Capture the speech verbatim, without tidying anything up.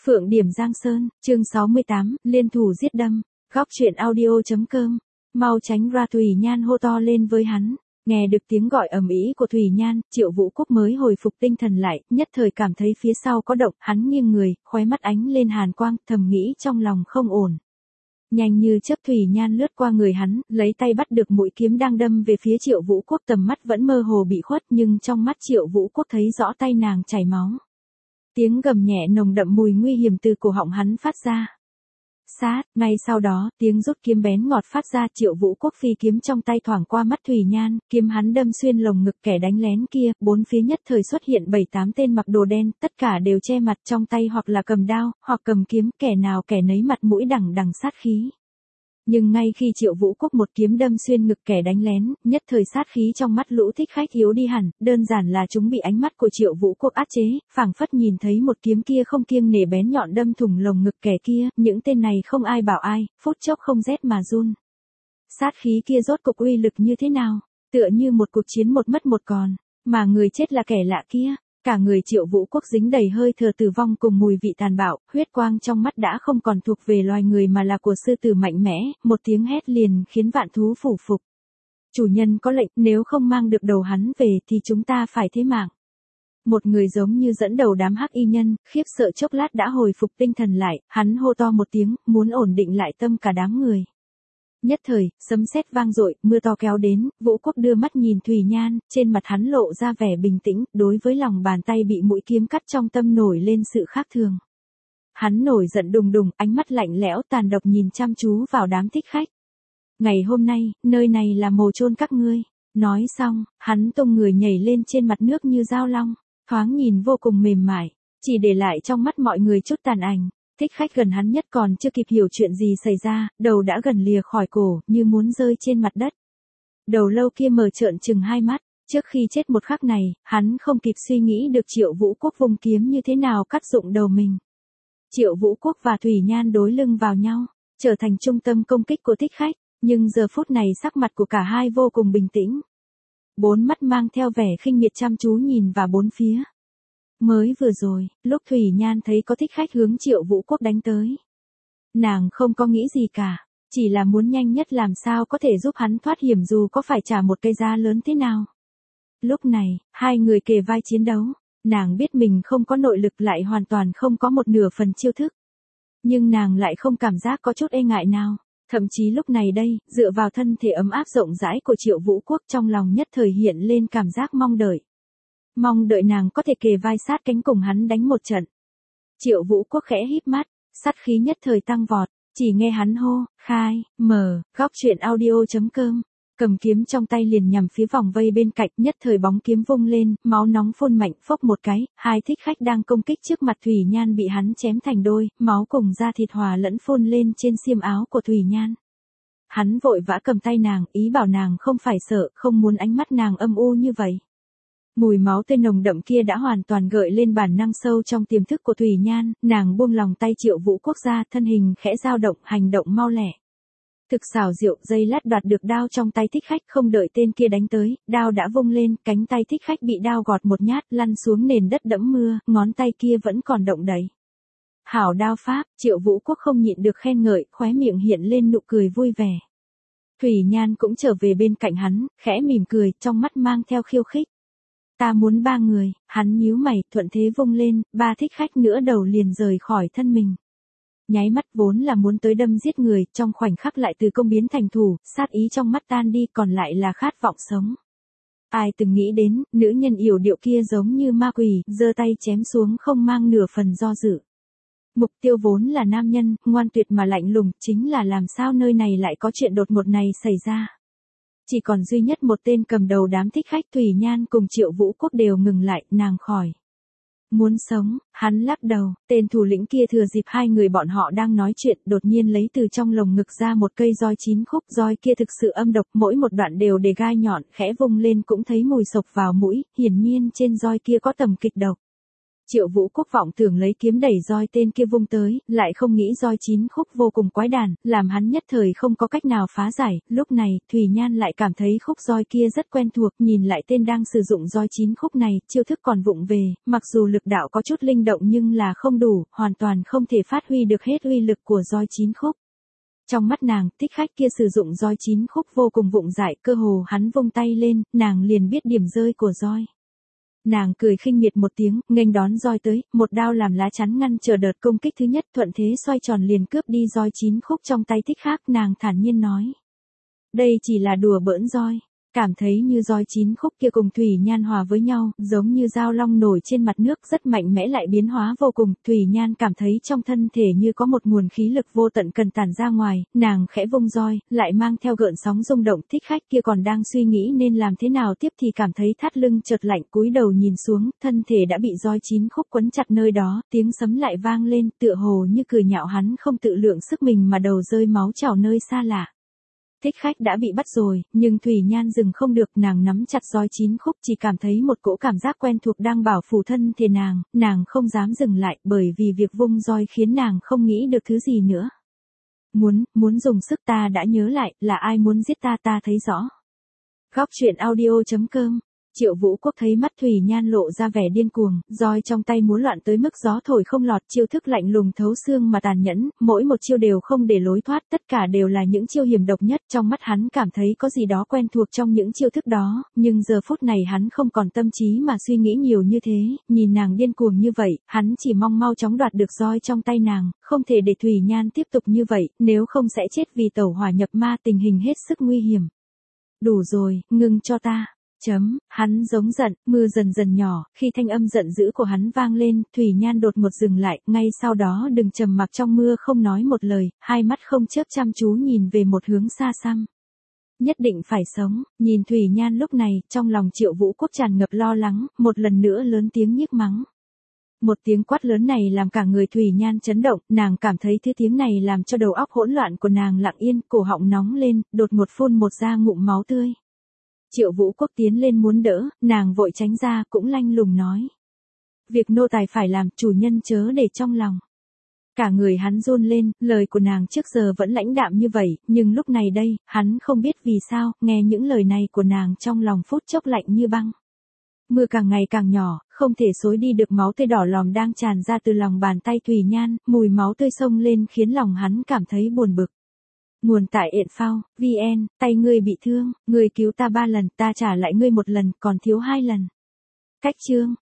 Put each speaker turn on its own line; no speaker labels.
Phượng Điểm Giang Sơn, chương sáu mươi tám, liên thủ giết đâm, góc truyện audio.com, mau tránh ra. Thủy Nhan hô to lên với hắn. Nghe được tiếng gọi ầm ĩ của Thủy Nhan, Triệu Vũ Quốc mới hồi phục tinh thần lại, nhất thời cảm thấy phía sau có động, hắn nghiêng người, khóe mắt ánh lên hàn quang, thầm nghĩ trong lòng không ổn. Nhanh như chớp Thủy Nhan lướt qua người hắn, lấy tay bắt được mũi kiếm đang đâm về phía Triệu Vũ Quốc, tầm mắt vẫn mơ hồ bị khuất nhưng trong mắt Triệu Vũ Quốc thấy rõ tay nàng chảy máu. Tiếng gầm nhẹ nồng đậm mùi nguy hiểm từ cổ họng hắn phát ra. Sát, ngay sau đó, tiếng rút kiếm bén ngọt phát ra. Triệu Vũ Quốc phi kiếm trong tay thoảng qua mắt Thủy Nhan, kiếm hắn đâm xuyên lồng ngực kẻ đánh lén kia, bốn phía nhất thời xuất hiện bảy tám tên mặc đồ đen, tất cả đều che mặt trong tay hoặc là cầm đao, hoặc cầm kiếm, kẻ nào kẻ nấy mặt mũi đằng đằng sát khí. Nhưng ngay khi Triệu Vũ Quốc một kiếm đâm xuyên ngực kẻ đánh lén, nhất thời sát khí trong mắt lũ thích khách yếu đi hẳn, đơn giản là chúng bị ánh mắt của Triệu Vũ Quốc áp chế, phảng phất nhìn thấy một kiếm kia không kiêng nể bén nhọn đâm thủng lồng ngực kẻ kia, những tên này không ai bảo ai, phút chốc không rét mà run. Sát khí kia rốt cục uy lực như thế nào? Tựa như một cuộc chiến một mất một còn, mà người chết là kẻ lạ kia. Cả người Triệu Vũ Quốc dính đầy hơi thở tử vong cùng mùi vị tàn bạo, huyết quang trong mắt đã không còn thuộc về loài người mà là của sư tử mạnh mẽ, một tiếng hét liền khiến vạn thú phủ phục. Chủ nhân có lệnh, nếu không mang được đầu hắn về thì chúng ta phải thế mạng. Một người giống như dẫn đầu đám hắc y nhân, khiếp sợ chốc lát đã hồi phục tinh thần lại, hắn hô to một tiếng, muốn ổn định lại tâm cả đám người. Nhất thời, sấm sét vang dội, mưa to kéo đến, Vũ Quốc đưa mắt nhìn Thủy Nhan, trên mặt hắn lộ ra vẻ bình tĩnh, đối với lòng bàn tay bị mũi kiếm cắt trong tâm nổi lên sự khác thường. Hắn nổi giận đùng đùng, ánh mắt lạnh lẽo tàn độc nhìn chăm chú vào đám thích khách. Ngày hôm nay, nơi này là mồ chôn các ngươi. Nói xong, hắn tung người nhảy lên trên mặt nước như dao long, thoáng nhìn vô cùng mềm mại, chỉ để lại trong mắt mọi người chút tàn ảnh. Thích khách gần hắn nhất còn chưa kịp hiểu chuyện gì xảy ra, đầu đã gần lìa khỏi cổ, như muốn rơi trên mặt đất. Đầu lâu kia mở trợn trừng hai mắt, trước khi chết một khắc này, hắn không kịp suy nghĩ được Triệu Vũ Quốc vung kiếm như thế nào cắt dụng đầu mình. Triệu Vũ Quốc và Thủy Nhan đối lưng vào nhau, trở thành trung tâm công kích của thích khách, nhưng giờ phút này sắc mặt của cả hai vô cùng bình tĩnh. Bốn mắt mang theo vẻ khinh miệt chăm chú nhìn vào bốn phía. Mới vừa rồi, lúc Thủy Nhan thấy có thích khách hướng Triệu Vũ Quốc đánh tới. Nàng không có nghĩ gì cả, chỉ là muốn nhanh nhất làm sao có thể giúp hắn thoát hiểm dù có phải trả một cái giá lớn thế nào. Lúc này, hai người kề vai chiến đấu, nàng biết mình không có nội lực lại hoàn toàn không có một nửa phần chiêu thức. Nhưng nàng lại không cảm giác có chút e ngại nào, thậm chí lúc này đây, dựa vào thân thể ấm áp rộng rãi của Triệu Vũ Quốc trong lòng nhất thời hiện lên cảm giác mong đợi. Mong đợi nàng có thể kề vai sát cánh cùng hắn đánh một trận. Triệu Vũ Quốc khẽ híp mắt, sát khí nhất thời tăng vọt, chỉ nghe hắn hô, khai, mở, góc truyện audio.com, cầm kiếm trong tay liền nhằm phía vòng vây bên cạnh, nhất thời bóng kiếm vung lên, máu nóng phun mạnh phốc một cái, hai thích khách đang công kích trước mặt Thủy Nhan bị hắn chém thành đôi, máu cùng da thịt hòa lẫn phun lên trên xiêm áo của Thủy Nhan. Hắn vội vã cầm tay nàng, ý bảo nàng không phải sợ, không muốn ánh mắt nàng âm u như vậy. Mùi máu tươi nồng đậm kia đã hoàn toàn gợi lên bản năng sâu trong tiềm thức của Thủy Nhan, nàng buông lòng tay Triệu Vũ Quốc ra, thân hình khẽ dao động, hành động mau lẹ. Thực xảo diệu, giây lát đoạt được đao trong tay thích khách, không đợi tên kia đánh tới, đao đã vung lên, cánh tay thích khách bị đao gọt một nhát, lăn xuống nền đất đẫm mưa, ngón tay kia vẫn còn động đậy. Hảo đao pháp, Triệu Vũ Quốc không nhịn được khen ngợi, khóe miệng hiện lên nụ cười vui vẻ. Thủy Nhan cũng trở về bên cạnh hắn, khẽ mỉm cười, trong mắt mang theo khiêu khích. Ta muốn ba người, hắn nhíu mày, thuận thế vung lên, ba thích khách nữa đầu liền rời khỏi thân mình. Nháy mắt vốn là muốn tới đâm giết người, trong khoảnh khắc lại từ công biến thành thủ, sát ý trong mắt tan đi, còn lại là khát vọng sống. Ai từng nghĩ đến, nữ nhân yểu điệu kia giống như ma quỷ, giơ tay chém xuống không mang nửa phần do dự. Mục tiêu vốn là nam nhân, ngoan tuyệt mà lạnh lùng, chính là làm sao nơi này lại có chuyện đột ngột này xảy ra. Chỉ còn duy nhất một tên cầm đầu đám thích khách. Thủy Nhan cùng Triệu Vũ Quốc đều ngừng lại, nàng khỏi. Muốn sống, hắn lắc đầu, tên thủ lĩnh kia thừa dịp hai người bọn họ đang nói chuyện, đột nhiên lấy từ trong lồng ngực ra một cây roi chín khúc, roi kia thực sự âm độc, mỗi một đoạn đều để gai nhọn, khẽ vung lên cũng thấy mùi sộc vào mũi, hiển nhiên trên roi kia có tầm kịch độc. Triệu Vũ Quốc vọng tưởng lấy kiếm đẩy roi tên kia vung tới, lại không nghĩ roi chín khúc vô cùng quái đản, làm hắn nhất thời không có cách nào phá giải. Lúc này, Thủy Nhan lại cảm thấy khúc roi kia rất quen thuộc, nhìn lại tên đang sử dụng roi chín khúc này, chiêu thức còn vụng về, mặc dù lực đạo có chút linh động nhưng là không đủ, hoàn toàn không thể phát huy được hết uy lực của roi chín khúc. Trong mắt nàng, Thích Khách kia sử dụng roi chín khúc vô cùng vụng dại, cơ hồ hắn vung tay lên, nàng liền biết điểm rơi của roi. Nàng cười khinh miệt một tiếng, nghênh đón roi tới, một đao làm lá chắn ngăn chờ đợt công kích thứ nhất, thuận thế xoay tròn liền cướp đi roi chín khúc trong tay Thích Khác, nàng thản nhiên nói. Đây chỉ là đùa bỡn roi. Cảm thấy như roi chín khúc kia cùng Thủy Nhan hòa với nhau, giống như dao long nổi trên mặt nước, rất mạnh mẽ lại biến hóa vô cùng. Thủy Nhan cảm thấy trong thân thể như có một nguồn khí lực vô tận cần tản ra ngoài, nàng khẽ vung roi, lại mang theo gợn sóng rung động. Thích Khách kia còn đang suy nghĩ nên làm thế nào tiếp thì cảm thấy thắt lưng chợt lạnh, cúi đầu nhìn xuống, thân thể đã bị roi chín khúc quấn chặt nơi đó, tiếng sấm lại vang lên, tựa hồ như cười nhạo hắn không tự lượng sức mình mà đầu rơi máu trào nơi xa lạ. Thích Khách đã bị bắt rồi, nhưng Thủy Nhan dừng không được, nàng nắm chặt roi chín khúc, chỉ cảm thấy một cỗ cảm giác quen thuộc đang bảo phủ thân thể nàng, nàng không dám dừng lại, bởi vì việc vung roi khiến nàng không nghĩ được thứ gì nữa. Muốn, muốn dùng sức, ta đã nhớ lại, là ai muốn giết ta, ta thấy rõ. Góc truyện audio chấm com. Triệu Vũ Quốc thấy mắt Thủy Nhan lộ ra vẻ điên cuồng, roi trong tay múa loạn tới mức gió thổi không lọt, chiêu thức lạnh lùng thấu xương mà tàn nhẫn, mỗi một chiêu đều không để lối thoát, tất cả đều là những chiêu hiểm độc nhất. Trong mắt hắn cảm thấy có gì đó quen thuộc trong những chiêu thức đó, nhưng giờ phút này hắn không còn tâm trí mà suy nghĩ nhiều như thế, nhìn nàng điên cuồng như vậy, hắn chỉ mong mau chóng đoạt được roi trong tay nàng, không thể để Thủy Nhan tiếp tục như vậy, nếu không sẽ chết vì tẩu hỏa nhập ma, tình hình hết sức nguy hiểm. Đủ rồi, ngừng cho ta. Chấm, hắn giống giận, mưa dần dần nhỏ, khi thanh âm giận dữ của hắn vang lên, Thủy Nhan đột ngột dừng lại, ngay sau đó đừng trầm mặc trong mưa không nói một lời, hai mắt không chớp chăm chú nhìn về một hướng xa xăm. Nhất định phải sống, nhìn Thủy Nhan lúc này, trong lòng Triệu Vũ Quốc tràn ngập lo lắng, một lần nữa lớn tiếng nhiếc mắng. Một tiếng quát lớn này làm cả người Thủy Nhan chấn động, nàng cảm thấy thứ tiếng này làm cho đầu óc hỗn loạn của nàng lặng yên, cổ họng nóng lên, đột ngột phun một ra ngụm máu tươi. Triệu Vũ Quốc tiến lên muốn đỡ, nàng vội tránh ra, cũng lanh lùng nói. Việc nô tài phải làm, chủ nhân chớ để trong lòng. Cả người hắn run lên, lời của nàng trước giờ vẫn lãnh đạm như vậy, nhưng lúc này đây, hắn không biết vì sao, nghe những lời này của nàng trong lòng phút chốc lạnh như băng. Mưa càng ngày càng nhỏ, không thể xối đi được máu tươi đỏ lòm đang tràn ra từ lòng bàn tay Thủy Nhan, mùi máu tươi xông lên khiến lòng hắn cảm thấy buồn bực. Nguồn tại ện phao, vn, tay ngươi bị thương, ngươi cứu ta ba lần, ta trả lại ngươi một lần, còn thiếu hai lần. Cách chương.